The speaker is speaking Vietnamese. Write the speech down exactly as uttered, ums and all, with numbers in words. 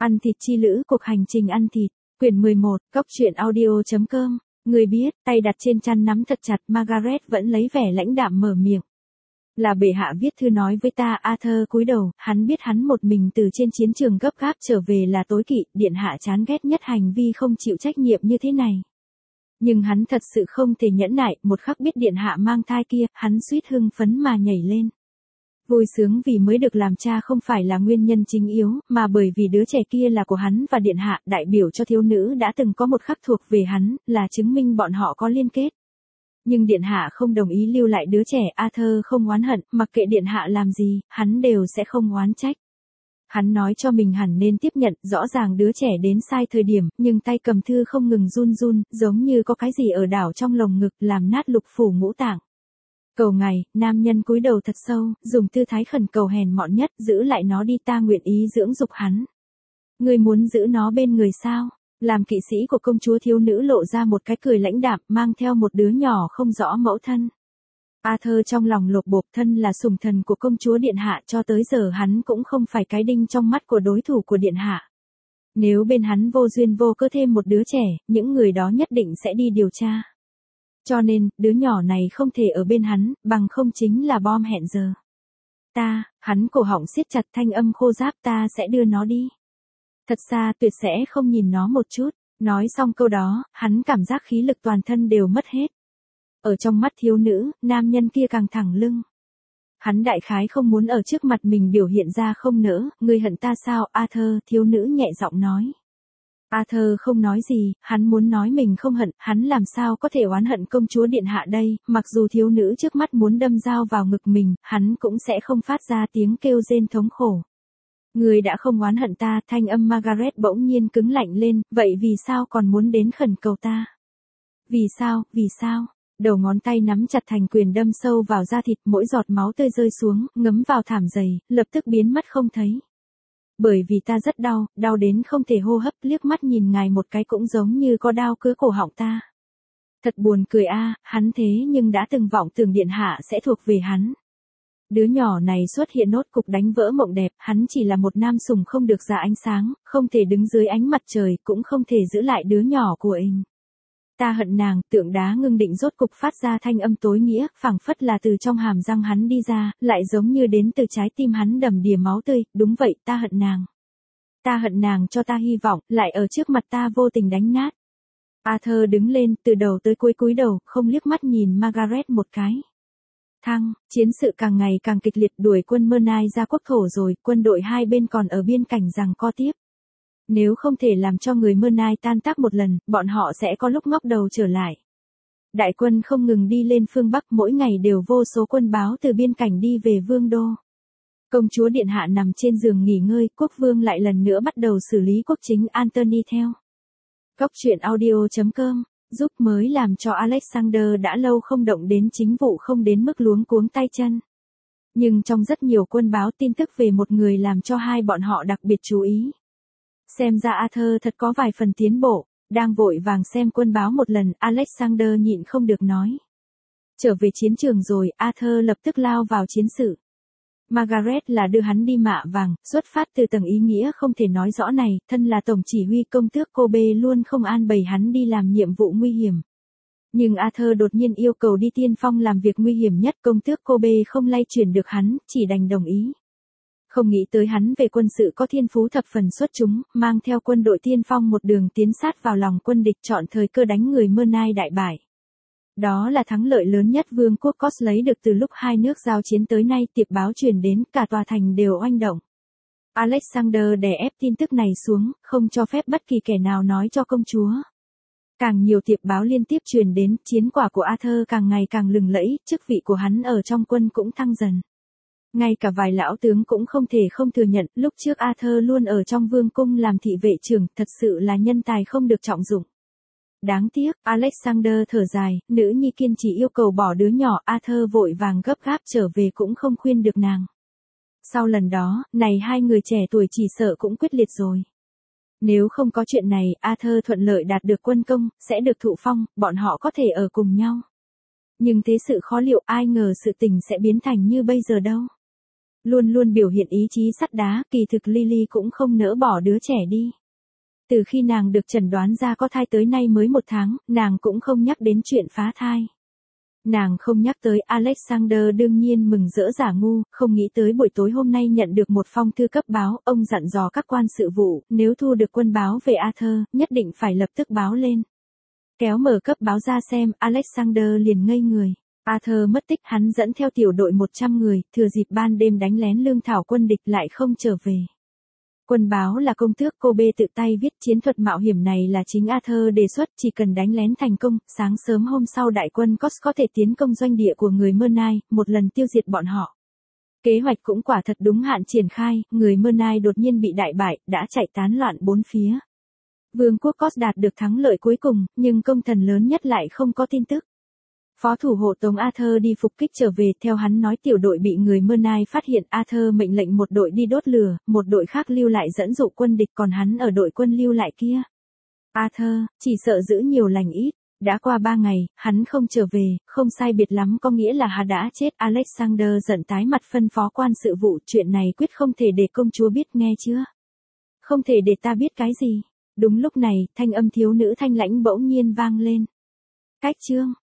Ăn thịt chi lữ, cuộc hành trình ăn thịt, quyển mười một, cốc truyện audio chấm com. Người biết, tay đặt trên chăn nắm thật chặt, Margaret vẫn lấy vẻ lãnh đạm mở miệng. Là bệ hạ viết thư nói với ta. Arthur cúi đầu, hắn biết hắn một mình từ trên chiến trường gấp gáp trở về là tối kỵ, điện hạ chán ghét nhất hành vi không chịu trách nhiệm như thế này. Nhưng hắn thật sự không thể nhẫn nại, một khắc biết điện hạ mang thai kia, hắn suýt hưng phấn mà nhảy lên. Vui sướng vì mới được làm cha không phải là nguyên nhân chính yếu, mà bởi vì đứa trẻ kia là của hắn và điện hạ, đại biểu cho thiếu nữ đã từng có một khắc thuộc về hắn, là chứng minh bọn họ có liên kết. Nhưng điện hạ không đồng ý lưu lại đứa trẻ. Arthur không oán hận, mặc kệ điện hạ làm gì, hắn đều sẽ không oán trách. Hắn nói cho mình hẳn nên tiếp nhận, rõ ràng đứa trẻ đến sai thời điểm, nhưng tay cầm thư không ngừng run run, giống như có cái gì ở đảo trong lồng ngực, làm nát lục phủ ngũ tạng. Cầu ngài, nam nhân cúi đầu thật sâu, dùng tư thái khẩn cầu hèn mọn nhất, giữ lại nó đi, ta nguyện ý dưỡng dục hắn. Ngươi muốn giữ nó bên người sao? Làm kỵ sĩ của công chúa, thiếu nữ lộ ra một cái cười lãnh đạm, mang theo một đứa nhỏ không rõ mẫu thân. Arthur trong lòng lột bột, thân là sủng thần của công chúa điện hạ, cho tới giờ hắn cũng không phải cái đinh trong mắt của đối thủ của điện hạ. Nếu bên hắn vô duyên vô cớ thêm một đứa trẻ, những người đó nhất định sẽ đi điều tra. Cho nên, đứa nhỏ này không thể ở bên hắn, bằng không chính là bom hẹn giờ. Ta, hắn cổ họng siết chặt, thanh âm khô ráp, ta sẽ đưa nó đi. Thật xa, tuyệt sẽ không nhìn nó một chút. Nói xong câu đó, hắn cảm giác khí lực toàn thân đều mất hết. Ở trong mắt thiếu nữ, nam nhân kia càng thẳng lưng. Hắn đại khái không muốn ở trước mặt mình biểu hiện ra không nỡ. Ngươi hận ta sao, Arthur? Thiếu nữ nhẹ giọng nói. Arthur không nói gì, hắn muốn nói mình không hận, hắn làm sao có thể oán hận công chúa điện hạ đây, mặc dù thiếu nữ trước mắt muốn đâm dao vào ngực mình, hắn cũng sẽ không phát ra tiếng kêu rên thống khổ. Người đã không oán hận ta, thanh âm Margaret bỗng nhiên cứng lạnh lên, vậy vì sao còn muốn đến khẩn cầu ta? Vì sao, vì sao? Đầu ngón tay nắm chặt thành quyền đâm sâu vào da thịt, mỗi giọt máu tươi rơi xuống, ngấm vào thảm dày, lập tức biến mất không thấy. Bởi vì ta rất đau, đau đến không thể hô hấp, liếc mắt nhìn ngài một cái cũng giống như có đao cứa cổ họng ta. Thật buồn cười a, hắn thế nhưng đã từng vọng tưởng điện hạ sẽ thuộc về hắn. Đứa nhỏ này xuất hiện nốt cục đánh vỡ mộng đẹp, hắn chỉ là một nam sủng không được ra ánh sáng, không thể đứng dưới ánh mặt trời, cũng không thể giữ lại đứa nhỏ của mình. Ta hận nàng, tượng đá ngưng định rốt cục phát ra thanh âm tối nghĩa, phảng phất là từ trong hàm răng hắn đi ra, lại giống như đến từ trái tim hắn đầm đìa máu tươi, đúng vậy, ta hận nàng. Ta hận nàng cho ta hy vọng, lại ở trước mặt ta vô tình đánh nát. Arthur đứng lên, từ đầu tới cuối cúi đầu, không liếc mắt nhìn Margaret một cái. Thăng, chiến sự càng ngày càng kịch liệt, đuổi quân Mernai ra quốc thổ rồi, quân đội hai bên còn ở biên cảnh giằng co tiếp. Nếu không thể làm cho người Mernai tan tác một lần, bọn họ sẽ có lúc ngóc đầu trở lại. Đại quân không ngừng đi lên phương Bắc, mỗi ngày đều vô số quân báo từ biên cảnh đi về vương đô. Công chúa điện hạ nằm trên giường nghỉ ngơi, quốc vương lại lần nữa bắt đầu xử lý quốc chính Antony theo. Cốc truyện audio chấm com, giúp mới làm cho Alexander đã lâu không động đến chính vụ, không đến mức luống cuống tay chân. Nhưng trong rất nhiều quân báo, tin tức về một người làm cho hai bọn họ đặc biệt chú ý. Xem ra Arthur thật có vài phần tiến bộ. Đang vội vàng xem quân báo một lần, Alexander nhịn không được nói. Trở về chiến trường rồi, Arthur lập tức lao vào chiến sự. Margaret là đưa hắn đi mạ vàng, xuất phát từ tầng ý nghĩa không thể nói rõ này, thân là tổng chỉ huy công tước Kobe luôn không an bày hắn đi làm nhiệm vụ nguy hiểm. Nhưng Arthur đột nhiên yêu cầu đi tiên phong làm việc nguy hiểm nhất, công tước Kobe không lay chuyển được hắn, chỉ đành đồng ý. Không nghĩ tới hắn về quân sự có thiên phú thập phần xuất chúng, mang theo quân đội tiên phong một đường tiến sát vào lòng quân địch, chọn thời cơ đánh người Mernai đại bại. Đó là thắng lợi lớn nhất vương quốc Cos lấy được từ lúc hai nước giao chiến tới nay, tiệp báo truyền đến, cả tòa thành đều oanh động. Alexander đè ép tin tức này xuống, không cho phép bất kỳ kẻ nào nói cho công chúa. Càng nhiều tiệp báo liên tiếp truyền đến, chiến quả của Arthur càng ngày càng lừng lẫy, chức vị của hắn ở trong quân cũng thăng dần. Ngay cả vài lão tướng cũng không thể không thừa nhận, lúc trước Arthur luôn ở trong vương cung làm thị vệ trưởng, thật sự là nhân tài không được trọng dụng. Đáng tiếc, Alexander thở dài, nữ nhi kiên trì yêu cầu bỏ đứa nhỏ, Arthur vội vàng gấp gáp trở về cũng không khuyên được nàng. Sau lần đó, này hai người trẻ tuổi chỉ sợ cũng quyết liệt rồi. Nếu không có chuyện này, Arthur thuận lợi đạt được quân công, sẽ được thụ phong, bọn họ có thể ở cùng nhau. Nhưng thế sự khó liệu, ai ngờ sự tình sẽ biến thành như bây giờ đâu. Luôn luôn biểu hiện ý chí sắt đá, kỳ thực Lily cũng không nỡ bỏ đứa trẻ đi. Từ khi nàng được chẩn đoán ra có thai tới nay mới một tháng, nàng cũng không nhắc đến chuyện phá thai. Nàng không nhắc tới Alexander đương nhiên mừng rỡ giả ngu, không nghĩ tới buổi tối hôm nay nhận được một phong thư cấp báo, ông dặn dò các quan sự vụ, nếu thu được quân báo về Arthur, nhất định phải lập tức báo lên. Kéo mở cấp báo ra xem, Alexander liền ngây người. Arthur mất tích, hắn dẫn theo tiểu đội một trăm người, thừa dịp ban đêm đánh lén lương thảo quân địch lại không trở về. Quân báo là công tước Kobe tự tay viết, chiến thuật mạo hiểm này là chính Arthur đề xuất, chỉ cần đánh lén thành công, sáng sớm hôm sau đại quân Cos có thể tiến công doanh địa của người Mernai, một lần tiêu diệt bọn họ. Kế hoạch cũng quả thật đúng hạn triển khai, người Mernai đột nhiên bị đại bại, đã chạy tán loạn bốn phía. Vương quốc Cos đạt được thắng lợi cuối cùng, nhưng công thần lớn nhất lại không có tin tức. Phó thủ hộ tống Arthur đi phục kích trở về, theo hắn nói tiểu đội bị người Mernai phát hiện, Arthur mệnh lệnh một đội đi đốt lửa, một đội khác lưu lại dẫn dụ quân địch, còn hắn ở đội quân lưu lại kia. Arthur, chỉ sợ giữ nhiều lành ít, đã qua ba ngày, hắn không trở về, không sai biệt lắm có nghĩa là hắn đã chết. Alexander giận tái mặt phân phó quan sự vụ, chuyện này quyết không thể để công chúa biết, nghe chưa? Không thể để ta biết cái gì? Đúng lúc này, thanh âm thiếu nữ thanh lãnh bỗng nhiên vang lên. Cách chương